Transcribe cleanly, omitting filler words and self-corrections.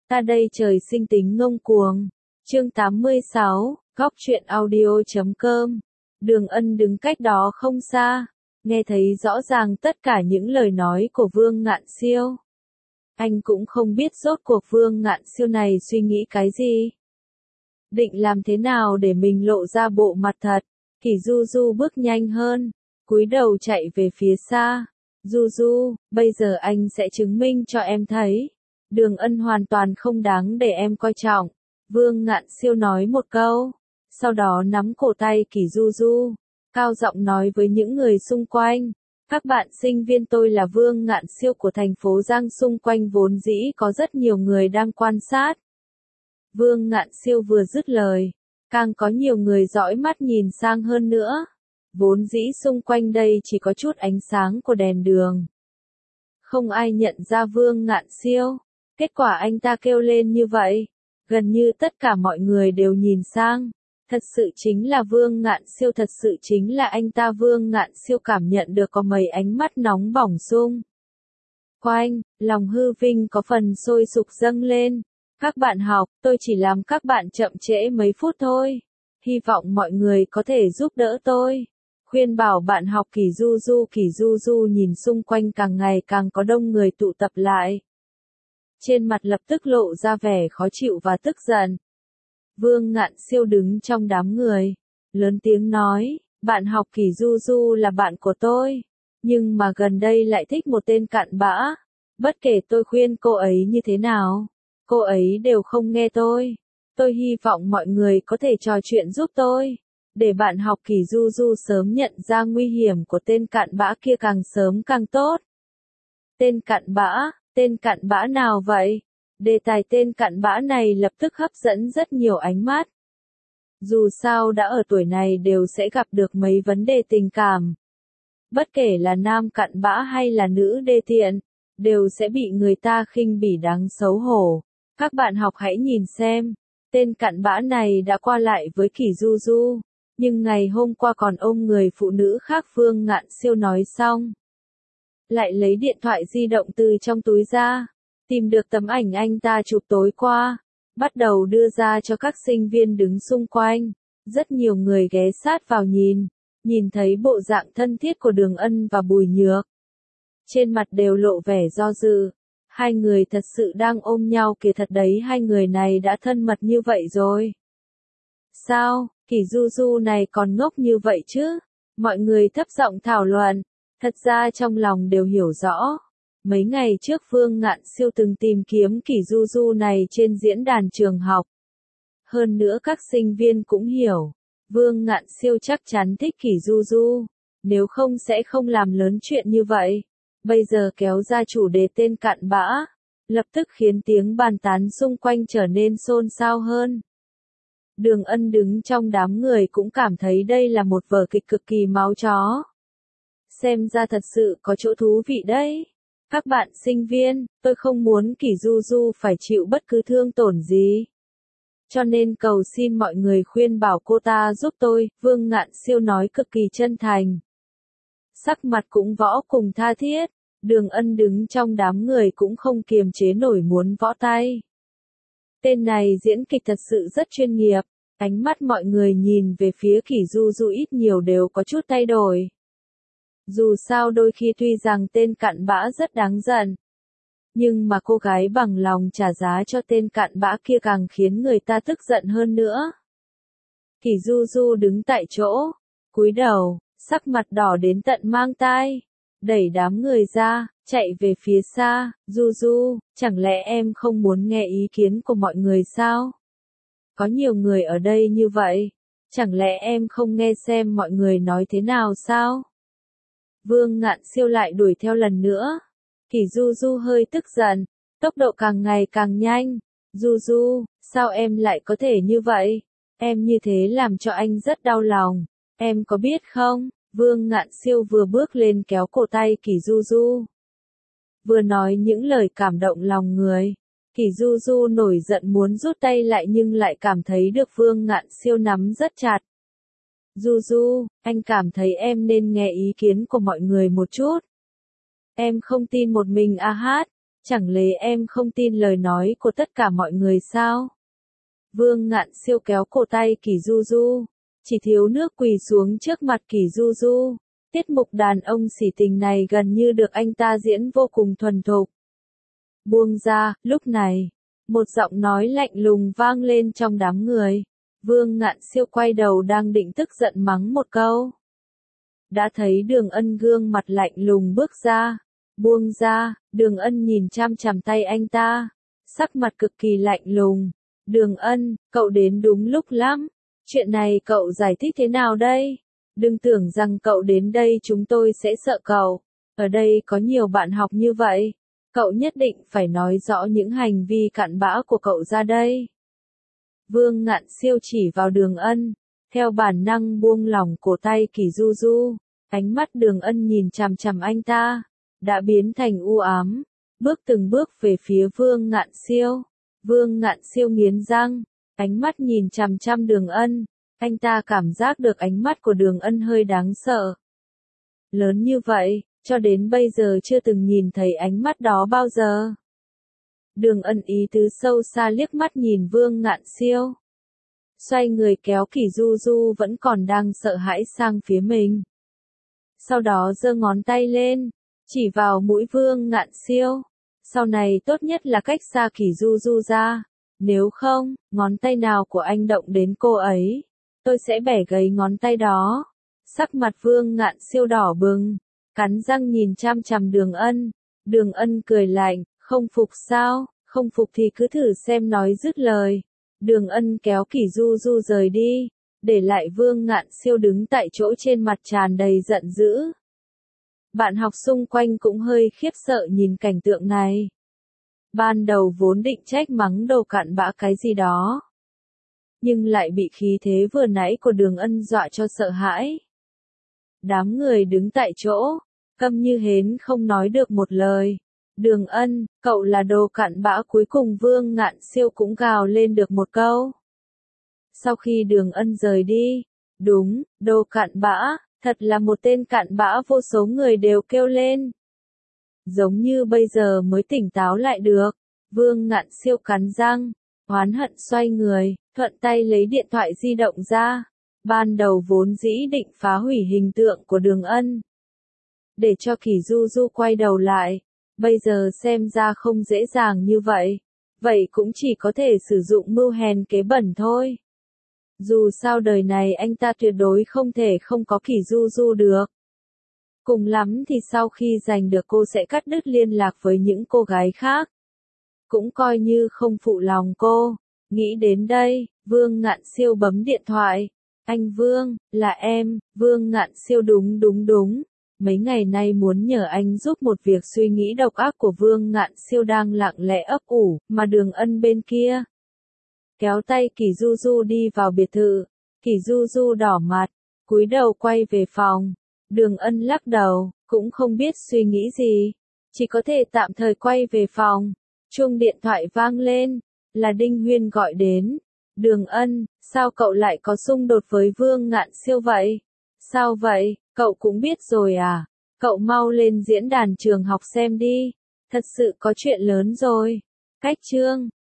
Ta đây trời sinh tính ngông cuồng. Chương 86, Góc truyện audio.com. Đường Ân đứng cách đó không xa, nghe thấy rõ ràng tất cả những lời nói của Vương Ngạn Siêu. Anh cũng không biết rốt cuộc Vương Ngạn Siêu này suy nghĩ cái gì. Định làm thế nào để mình lộ ra bộ mặt thật. Kỷ Du Du bước nhanh hơn, cúi đầu chạy về phía xa. Du Du, bây giờ anh sẽ chứng minh cho em thấy. Đường Ân hoàn toàn không đáng để em coi trọng. Vương Ngạn Siêu nói một câu, sau đó nắm cổ tay Kỷ Du Du, cao giọng nói với những người xung quanh. Các bạn sinh viên, tôi là Vương Ngạn Siêu của thành phố Giang, xung quanh vốn dĩ có rất nhiều người đang quan sát. Vương Ngạn Siêu vừa dứt lời, càng có nhiều người dõi mắt nhìn sang hơn nữa. Vốn dĩ xung quanh đây chỉ có chút ánh sáng của đèn đường. Không ai nhận ra Vương Ngạn Siêu. Kết quả anh ta kêu lên như vậy, gần như tất cả mọi người đều nhìn sang. Thật sự chính là Vương Ngạn Siêu, thật sự chính là anh ta. Vương Ngạn Siêu cảm nhận được có mấy ánh mắt nóng bỏng xung quanh, lòng hư vinh có phần sôi sục dâng lên. Các bạn học, tôi chỉ làm các bạn chậm trễ mấy phút thôi. Hy vọng mọi người có thể giúp đỡ tôi. Khuyên bảo bạn học Kỷ Du Du. Kỷ Du Du nhìn xung quanh càng ngày càng có đông người tụ tập lại. Trên mặt lập tức lộ ra vẻ khó chịu và tức giận. Vương Ngạn Siêu đứng trong đám người, lớn tiếng nói, bạn học Kỷ Du Du là bạn của tôi, nhưng mà gần đây lại thích một tên cặn bã. Bất kể tôi khuyên cô ấy như thế nào, cô ấy đều không nghe tôi. Tôi hy vọng mọi người có thể trò chuyện giúp tôi, để bạn học Kỷ Du Du sớm nhận ra nguy hiểm của tên cặn bã kia, càng sớm càng tốt. Tên cặn bã nào vậy? Đề tài tên cặn bã này lập tức hấp dẫn rất nhiều ánh mắt. Dù sao đã ở tuổi này đều sẽ gặp được mấy vấn đề tình cảm. Bất kể là nam cặn bã hay là nữ đê tiện, đều sẽ bị người ta khinh bỉ đáng xấu hổ. Các bạn học hãy nhìn xem, tên cặn bã này đã qua lại với Kỷ Du Du, nhưng ngày hôm qua còn ôm người phụ nữ khác. Vương Ngạn Siêu nói xong, lại lấy điện thoại di động từ trong túi ra, tìm được tấm ảnh anh ta chụp tối qua, bắt đầu đưa ra cho các sinh viên đứng xung quanh. Rất nhiều người ghé sát vào nhìn thấy bộ dạng thân thiết của Đường Ân và Bùi Nhược. Trên mặt đều lộ vẻ do dự. Hai người thật sự đang ôm nhau kìa, thật đấy, hai người này đã thân mật như vậy rồi. Sao, Kỷ Du Du này còn ngốc như vậy chứ? Mọi người thấp giọng thảo luận, thật ra trong lòng đều hiểu rõ. Mấy ngày trước Vương Ngạn Siêu từng tìm kiếm Kỷ Du Du này trên diễn đàn trường học. Hơn nữa các sinh viên cũng hiểu, Vương Ngạn Siêu chắc chắn thích Kỷ Du Du, nếu không sẽ không làm lớn chuyện như vậy. Bây giờ kéo ra chủ đề tên cặn bã, lập tức khiến tiếng bàn tán xung quanh trở nên xôn xao hơn. Đường Ân đứng trong đám người cũng cảm thấy đây là một vở kịch cực kỳ máu chó. Xem ra thật sự có chỗ thú vị đấy. Các bạn sinh viên, tôi không muốn Kỷ Du Du phải chịu bất cứ thương tổn gì. Cho nên cầu xin mọi người khuyên bảo cô ta giúp tôi. Vương Ngạn Siêu nói cực kỳ chân thành. Sắc mặt cũng võ cùng tha thiết. Đường Ân đứng trong đám người cũng không kiềm chế nổi muốn võ tay. Tên này diễn kịch thật sự rất chuyên nghiệp. Ánh mắt mọi người nhìn về phía Kỷ Du Du ít nhiều đều có chút thay đổi. Dù sao đôi khi tuy rằng tên cặn bã rất đáng giận, nhưng mà cô gái bằng lòng trả giá cho tên cặn bã kia càng khiến người ta tức giận hơn nữa. Kỷ Du Du đứng tại chỗ, cúi đầu, sắc mặt đỏ đến tận mang tai, đẩy đám người ra, chạy về phía xa. Du Du, chẳng lẽ em không muốn nghe ý kiến của mọi người sao? Có nhiều người ở đây như vậy, chẳng lẽ em không nghe xem mọi người nói thế nào sao? Vương Ngạn Siêu lại đuổi theo lần nữa. Kỷ Du Du hơi tức giận, tốc độ càng ngày càng nhanh. Du Du, sao em lại có thể như vậy? Em như thế làm cho anh rất đau lòng. Em có biết không? Vương Ngạn Siêu vừa bước lên kéo cổ tay Kỷ Du Du, vừa nói những lời cảm động lòng người. Kỷ Du Du nổi giận muốn rút tay lại nhưng lại cảm thấy được Vương Ngạn Siêu nắm rất chặt. Du Du, anh cảm thấy em nên nghe ý kiến của mọi người một chút. Em không tin một mình A Hát, Chẳng lẽ em không tin lời nói của tất cả mọi người sao? Vương Ngạn Siêu kéo cổ tay Kỷ Du Du, chỉ thiếu nước quỳ xuống trước mặt Kỷ Du Du. Tiết mục đàn ông xỉ tình này gần như được anh ta diễn vô cùng thuần thục. Buông ra, lúc này, một giọng nói lạnh lùng vang lên trong đám người. Vương Ngạn Siêu quay đầu đang định tức giận mắng một câu. Đã thấy Đường Ân gương mặt lạnh lùng bước ra. Buông ra, Đường Ân nhìn chằm chằm tay anh ta, sắc mặt cực kỳ lạnh lùng. Đường Ân, cậu đến đúng lúc lắm. Chuyện này cậu giải thích thế nào đây? Đừng tưởng rằng cậu đến đây chúng tôi sẽ sợ cậu. Ở đây có nhiều bạn học như vậy. Cậu nhất định phải nói rõ những hành vi cặn bã của cậu ra đây. Vương Ngạn Siêu chỉ vào Đường Ân, theo bản năng buông lỏng cổ tay Kỷ Du Du. Ánh mắt Đường Ân nhìn chằm chằm anh ta, đã biến thành u ám, bước từng bước về phía Vương Ngạn Siêu. Vương Ngạn Siêu nghiến răng, ánh mắt nhìn chằm chằm Đường Ân, anh ta cảm giác được ánh mắt của Đường Ân hơi đáng sợ. Lớn như vậy, cho đến bây giờ chưa từng nhìn thấy ánh mắt đó bao giờ. Đường Ân ý tứ sâu xa liếc mắt nhìn Vương Ngạn Siêu. Xoay người kéo Kỷ Du Du vẫn còn đang sợ hãi sang phía mình. Sau đó giơ ngón tay lên, chỉ vào mũi Vương Ngạn Siêu. Sau này tốt nhất là cách xa Kỷ Du Du ra. Nếu không, ngón tay nào của anh động đến cô ấy, tôi sẽ bẻ gãy ngón tay đó. Sắc mặt Vương Ngạn Siêu đỏ bừng, cắn răng nhìn chằm chằm Đường Ân. Đường Ân cười lạnh, không phục sao, không phục thì cứ thử xem nói dứt lời. Đường Ân kéo Kỷ Du Du rời đi, để lại Vương Ngạn Siêu đứng tại chỗ trên mặt tràn đầy giận dữ. Bạn học xung quanh cũng hơi khiếp sợ nhìn cảnh tượng này. Ban đầu vốn định trách mắng đồ cặn bã cái gì đó, nhưng lại bị khí thế vừa nãy của Đường Ân dọa cho sợ hãi. Đám người đứng tại chỗ, câm như hến không nói được một lời. Đường Ân, cậu là đồ cặn bã, cuối cùng Vương Ngạn Siêu cũng gào lên được một câu. Sau khi Đường Ân rời đi, đúng, đồ cặn bã, thật là một tên cặn bã, vô số người đều kêu lên. Giống như bây giờ mới tỉnh táo lại được. Vương Ngạn Siêu cắn răng, oán hận xoay người, thuận tay lấy điện thoại di động ra. Ban đầu vốn dĩ định phá hủy hình tượng của Đường Ân, để cho Kỷ Du Du quay đầu lại. Bây giờ xem ra không dễ dàng như vậy. Vậy cũng chỉ có thể sử dụng mưu hèn kế bẩn thôi. Dù sao đời này anh ta tuyệt đối không thể không có Kỷ Du Du được. Cùng lắm thì sau khi giành được cô sẽ cắt đứt liên lạc với những cô gái khác. Cũng coi như không phụ lòng cô. Nghĩ đến đây, Vương Ngạn Siêu bấm điện thoại. Anh Vương, là em. Vương Ngạn Siêu đúng. Mấy ngày nay muốn nhờ anh giúp một việc suy nghĩ độc ác của Vương Ngạn Siêu đang lặng lẽ ấp ủ, mà Đường Ân bên kia kéo tay Kỷ Du Du đi vào biệt thự. Kỷ Du Du đỏ mặt, cúi đầu quay về phòng. Đường Ân lắc đầu, cũng không biết suy nghĩ gì, chỉ có thể tạm thời quay về phòng. Chuông điện thoại vang lên, là Đinh Huyên gọi đến. Đường Ân, sao cậu lại có xung đột với Vương Ngạn Siêu vậy? Sao vậy, cậu cũng biết rồi à? Cậu mau lên diễn đàn trường học xem đi, thật sự có chuyện lớn rồi. Cách chương